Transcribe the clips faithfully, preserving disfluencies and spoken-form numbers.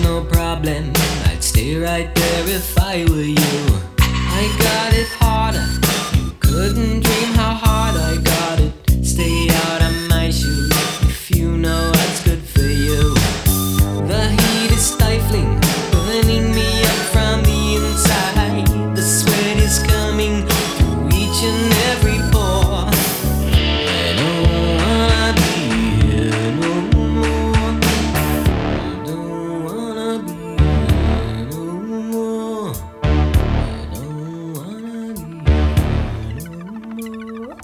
no problem. I'd stay right there if I were you. I got it harder. You couldn't dream how hard I got it. Stay out of my shoes if you know what's good for you. The heat is stifling, burning me up from the inside. The sweat is coming through each and every pore. I don't wanna be here no more. I don't wanna be here no more. I don't wanna be here no more.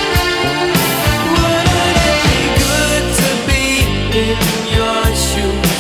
In your shoes,